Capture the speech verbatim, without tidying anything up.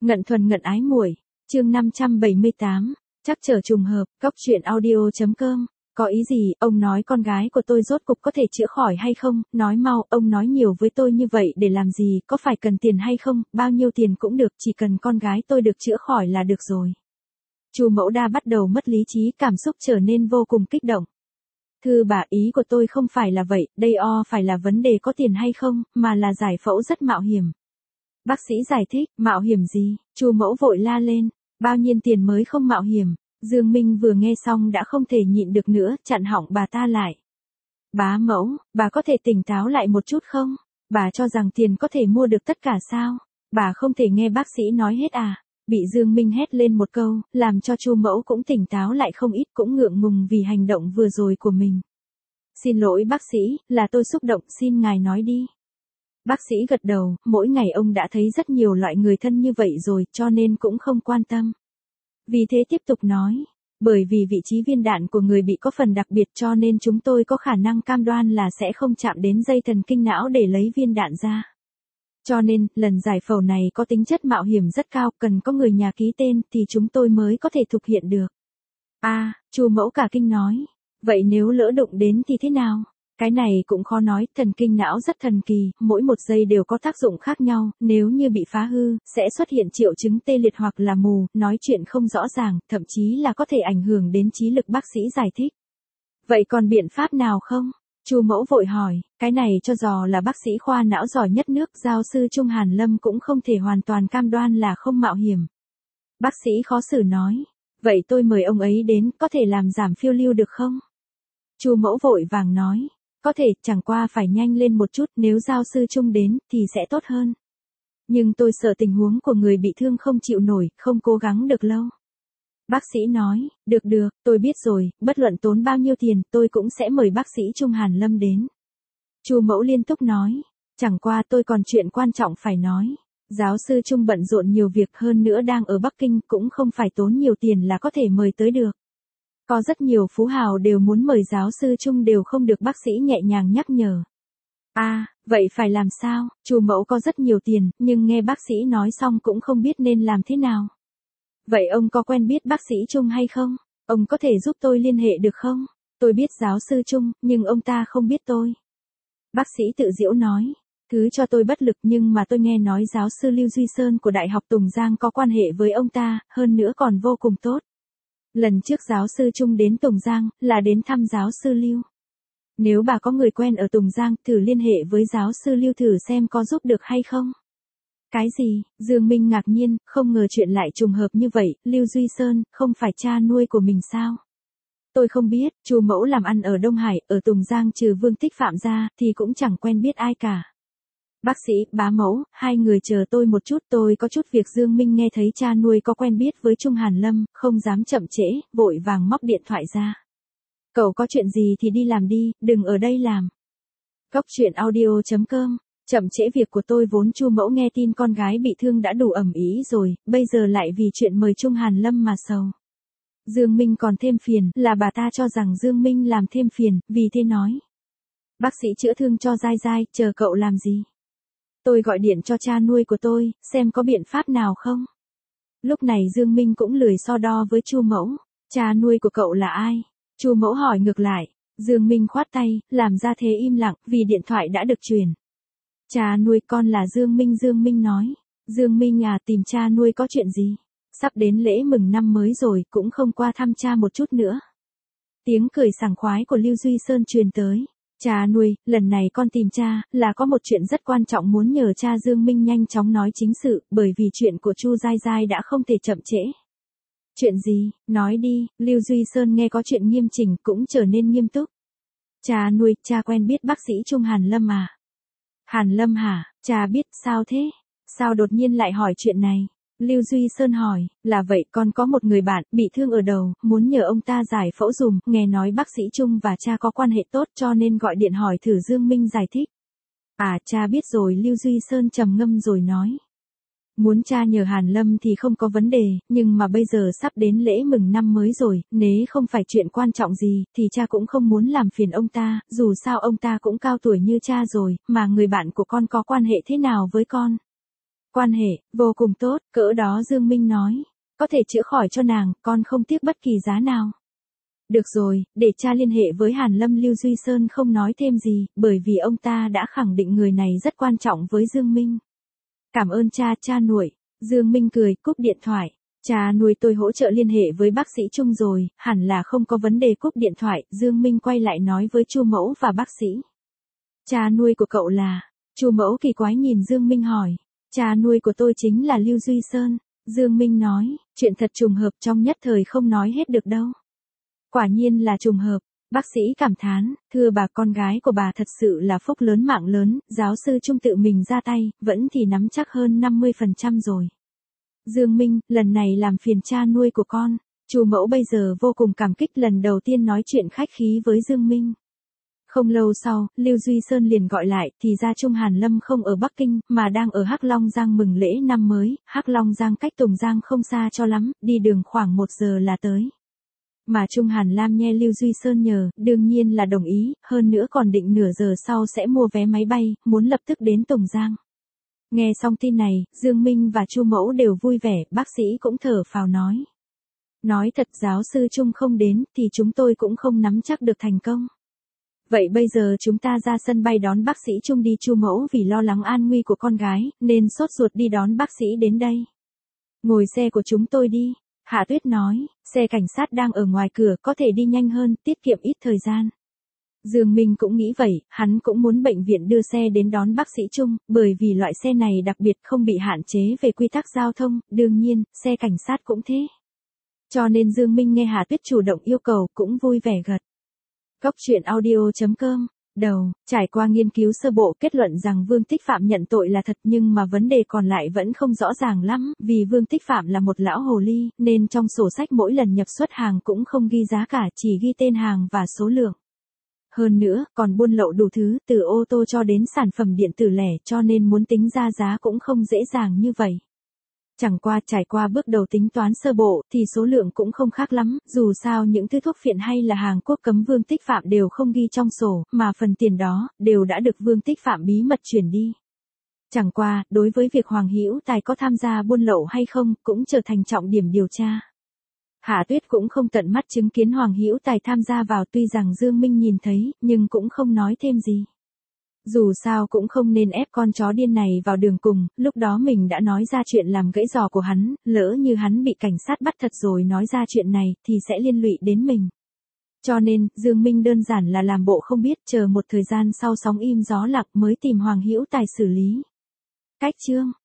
Ngận thuần ngận ái muội, chương năm trăm bảy mươi tám, chắc trở trùng hợp, cóc truyện audio chấm com. Có ý gì, ông nói con gái của tôi rốt cục có thể chữa khỏi hay không, nói mau, ông nói nhiều với tôi như vậy để làm gì, có phải cần tiền hay không, bao nhiêu tiền cũng được, chỉ cần con gái tôi được chữa khỏi là được rồi. Chu Mẫu Đa bắt đầu mất lý trí, cảm xúc trở nên vô cùng kích động. Thưa bà, ý của tôi không phải là vậy, đây o phải là vấn đề có tiền hay không, mà là giải phẫu rất mạo hiểm. Bác sĩ giải thích, mạo hiểm gì? Chu Mẫu vội la lên, bao nhiêu tiền mới không mạo hiểm? Dương Minh vừa nghe xong đã không thể nhịn được nữa, chặn họng bà ta lại. Bá mẫu, bà có thể tỉnh táo lại một chút không? Bà cho rằng tiền có thể mua được tất cả sao? Bà không thể nghe bác sĩ nói hết à? Bị Dương Minh hét lên một câu, làm cho Chu Mẫu cũng tỉnh táo lại không ít, cũng ngượng ngùng vì hành động vừa rồi của mình. Xin lỗi bác sĩ, là tôi xúc động, xin ngài nói đi. Bác sĩ gật đầu, mỗi ngày ông đã thấy rất nhiều loại người thân như vậy rồi, cho nên cũng không quan tâm. Vì thế tiếp tục nói, bởi vì vị trí viên đạn của người bị có phần đặc biệt cho nên chúng tôi có khả năng cam đoan là sẽ không chạm đến dây thần kinh não để lấy viên đạn ra. Cho nên, lần giải phẫu này có tính chất mạo hiểm rất cao, cần có người nhà ký tên thì chúng tôi mới có thể thực hiện được. À, Chu Mẫu cả kinh nói, vậy nếu lỡ đụng đến thì thế nào? Cái này cũng khó nói, thần kinh não rất thần kỳ, mỗi một giây đều có tác dụng khác nhau, nếu như bị phá hư, sẽ xuất hiện triệu chứng tê liệt hoặc là mù, nói chuyện không rõ ràng, thậm chí là có thể ảnh hưởng đến trí lực, bác sĩ giải thích. Vậy còn biện pháp nào không? Chu Mẫu vội hỏi, cái này cho dò là bác sĩ khoa não giỏi nhất nước, giáo sư Trung Hàn Lâm cũng không thể hoàn toàn cam đoan là không mạo hiểm. Bác sĩ khó xử nói, vậy tôi mời ông ấy đến, có thể làm giảm phiêu lưu được không? Chu Mẫu vội vàng nói, có thể, chẳng qua phải nhanh lên một chút, nếu giáo sư Trung đến, thì sẽ tốt hơn. Nhưng tôi sợ tình huống của người bị thương không chịu nổi, không cố gắng được lâu. Bác sĩ nói, được được, tôi biết rồi, bất luận tốn bao nhiêu tiền, tôi cũng sẽ mời bác sĩ Trung Hàn Lâm đến. Chu Mẫu liên tục nói, chẳng qua tôi còn chuyện quan trọng phải nói. Giáo sư Trung bận rộn nhiều việc, hơn nữa đang ở Bắc Kinh, cũng không phải tốn nhiều tiền là có thể mời tới được. Có rất nhiều phú hào đều muốn mời giáo sư Trung đều không được, bác sĩ nhẹ nhàng nhắc nhở. À, vậy phải làm sao? Chu Mẫu có rất nhiều tiền, nhưng nghe bác sĩ nói xong cũng không biết nên làm thế nào. Vậy ông có quen biết bác sĩ Trung hay không? Ông có thể giúp tôi liên hệ được không? Tôi biết giáo sư Trung, nhưng ông ta không biết tôi. Bác sĩ tự giễu nói, thứ cho tôi bất lực, nhưng mà tôi nghe nói giáo sư Lưu Duy Sơn của Đại học Tùng Giang có quan hệ với ông ta, hơn nữa còn vô cùng tốt. Lần trước giáo sư Trung đến Tùng Giang, là đến thăm giáo sư Lưu. Nếu bà có người quen ở Tùng Giang, thử liên hệ với giáo sư Lưu thử xem có giúp được hay không. Cái gì? Dương Minh ngạc nhiên, không ngờ chuyện lại trùng hợp như vậy, Lưu Duy Sơn, không phải cha nuôi của mình sao? Tôi không biết, Chu Mẫu làm ăn ở Đông Hải, ở Tùng Giang trừ Vương Tích Phạm ra, thì cũng chẳng quen biết ai cả. Bác sĩ, bá mẫu, hai người chờ tôi một chút, tôi có chút việc. Dương Minh nghe thấy cha nuôi có quen biết với Trung Hàn Lâm, không dám chậm trễ, vội vàng móc điện thoại ra. Cậu có chuyện gì thì đi làm đi, đừng ở đây làm. Cóc truyện audio chấm com, chậm trễ việc của tôi vốn. Chu Mẫu nghe tin con gái bị thương đã đủ ầm ĩ rồi, bây giờ lại vì chuyện mời Trung Hàn Lâm mà sầu. Dương Minh còn thêm phiền, là bà ta cho rằng Dương Minh làm thêm phiền, vì thế nói. Bác sĩ chữa thương cho dai dai, chờ cậu làm gì? Tôi gọi điện cho cha nuôi của tôi, xem có biện pháp nào không. Lúc này Dương Minh cũng lười so đo với Chu Mẫu. Cha nuôi của cậu là ai? Chu Mẫu hỏi ngược lại. Dương Minh khoát tay, làm ra thế im lặng, vì điện thoại đã được truyền. Cha nuôi con là Dương Minh. Dương Minh nói. Dương Minh à, tìm cha nuôi có chuyện gì? Sắp đến lễ mừng năm mới rồi, cũng không qua thăm cha một chút nữa. Tiếng cười sảng khoái của Lưu Duy Sơn truyền tới. Cha nuôi, lần này con tìm cha, là có một chuyện rất quan trọng muốn nhờ cha. Dương Minh nhanh chóng nói chính sự, bởi vì chuyện của Chu Giai Giai đã không thể chậm trễ. Chuyện gì, nói đi. Lưu Duy Sơn nghe có chuyện nghiêm chỉnh cũng trở nên nghiêm túc. Cha nuôi, cha quen biết bác sĩ Trung Hàn Lâm à? Hàn Lâm hả? Cha biết, sao thế? Sao đột nhiên lại hỏi chuyện này? Lưu Duy Sơn hỏi, là vậy, con có một người bạn, bị thương ở đầu, muốn nhờ ông ta giải phẫu dùm, nghe nói bác sĩ Trung và cha có quan hệ tốt cho nên gọi điện hỏi thử. Dương Minh giải thích. À, cha biết rồi. Lưu Duy Sơn trầm ngâm rồi nói. Muốn cha nhờ Hàn Lâm thì không có vấn đề, nhưng mà bây giờ sắp đến lễ mừng năm mới rồi, nếu không phải chuyện quan trọng gì, thì cha cũng không muốn làm phiền ông ta, dù sao ông ta cũng cao tuổi như cha rồi, mà người bạn của con có quan hệ thế nào với con? Quan hệ, vô cùng tốt, cỡ đó Dương Minh nói. Có thể chữa khỏi cho nàng, con không tiếc bất kỳ giá nào. Được rồi, để cha liên hệ với Hàn Lâm. Lưu Duy Sơn không nói thêm gì, bởi vì ông ta đã khẳng định người này rất quan trọng với Dương Minh. Cảm ơn cha, cha nuôi. Dương Minh cười, cúp điện thoại. Cha nuôi tôi hỗ trợ liên hệ với bác sĩ Trung rồi, hẳn là không có vấn đề. Cúp điện thoại, Dương Minh quay lại nói với Chu Mẫu và bác sĩ. Cha nuôi của cậu là? Chu Mẫu kỳ quái nhìn Dương Minh hỏi. Cha nuôi của tôi chính là Lưu Duy Sơn. Dương Minh nói, chuyện thật trùng hợp, trong nhất thời không nói hết được đâu. Quả nhiên là trùng hợp. Bác sĩ cảm thán, thưa bà, con gái của bà thật sự là phúc lớn mạng lớn, giáo sư Trung tự mình ra tay, vẫn thì nắm chắc hơn năm mươi phần trăm rồi. Dương Minh, lần này làm phiền cha nuôi của con. Chu Mẫu bây giờ vô cùng cảm kích, lần đầu tiên nói chuyện khách khí với Dương Minh. Không lâu sau, Lưu Duy Sơn liền gọi lại, thì ra Trung Hàn Lâm không ở Bắc Kinh, mà đang ở Hắc Long Giang mừng lễ năm mới. Hắc Long Giang cách Tùng Giang không xa cho lắm, đi đường khoảng một giờ là tới. Mà Trung Hàn Lam nghe Lưu Duy Sơn nhờ, đương nhiên là đồng ý, hơn nữa còn định nửa giờ sau sẽ mua vé máy bay, muốn lập tức đến Tùng Giang. Nghe xong tin này, Dương Minh và Chu Mẫu đều vui vẻ, bác sĩ cũng thở phào nói. Nói thật, giáo sư Trung không đến, thì chúng tôi cũng không nắm chắc được thành công. Vậy bây giờ chúng ta ra sân bay đón bác sĩ Trung đi. Chu Mẫu vì lo lắng an nguy của con gái, nên sốt ruột đi đón bác sĩ đến đây. Ngồi xe của chúng tôi đi. Hạ Tuyết nói, xe cảnh sát đang ở ngoài cửa, có thể đi nhanh hơn, tiết kiệm ít thời gian. Dương Minh cũng nghĩ vậy, hắn cũng muốn bệnh viện đưa xe đến đón bác sĩ Trung, bởi vì loại xe này đặc biệt không bị hạn chế về quy tắc giao thông, đương nhiên, xe cảnh sát cũng thế. Cho nên Dương Minh nghe Hạ Tuyết chủ động yêu cầu, cũng vui vẻ gật. Góc truyện audio chấm com. Đầu, trải qua nghiên cứu sơ bộ kết luận rằng Vương Tích Phạm nhận tội là thật, nhưng mà vấn đề còn lại vẫn không rõ ràng lắm, vì Vương Tích Phạm là một lão hồ ly, nên trong sổ sách mỗi lần nhập xuất hàng cũng không ghi giá cả, chỉ ghi tên hàng và số lượng. Hơn nữa, còn buôn lậu đủ thứ, từ ô tô cho đến sản phẩm điện tử lẻ, cho nên muốn tính ra giá cũng không dễ dàng như vậy. Chẳng qua trải qua bước đầu tính toán sơ bộ, thì số lượng cũng không khác lắm, dù sao những thứ thuốc phiện hay là hàng quốc cấm Vương Tích Phạm đều không ghi trong sổ, mà phần tiền đó, đều đã được Vương Tích Phạm bí mật chuyển đi. Chẳng qua, đối với việc Hoàng Hữu Tài có tham gia buôn lậu hay không, cũng trở thành trọng điểm điều tra. Hạ Tuyết cũng không tận mắt chứng kiến Hoàng Hữu Tài tham gia vào, tuy rằng Dương Minh nhìn thấy, nhưng cũng không nói thêm gì. Dù sao cũng không nên ép con chó điên này vào đường cùng, lúc đó mình đã nói ra chuyện làm gãy giò của hắn, lỡ như hắn bị cảnh sát bắt thật rồi nói ra chuyện này, thì sẽ liên lụy đến mình. Cho nên, Dương Minh đơn giản là làm bộ không biết, chờ một thời gian sau sóng im gió lặng mới tìm Hoàng Hữu Tài xử lý. Cách chương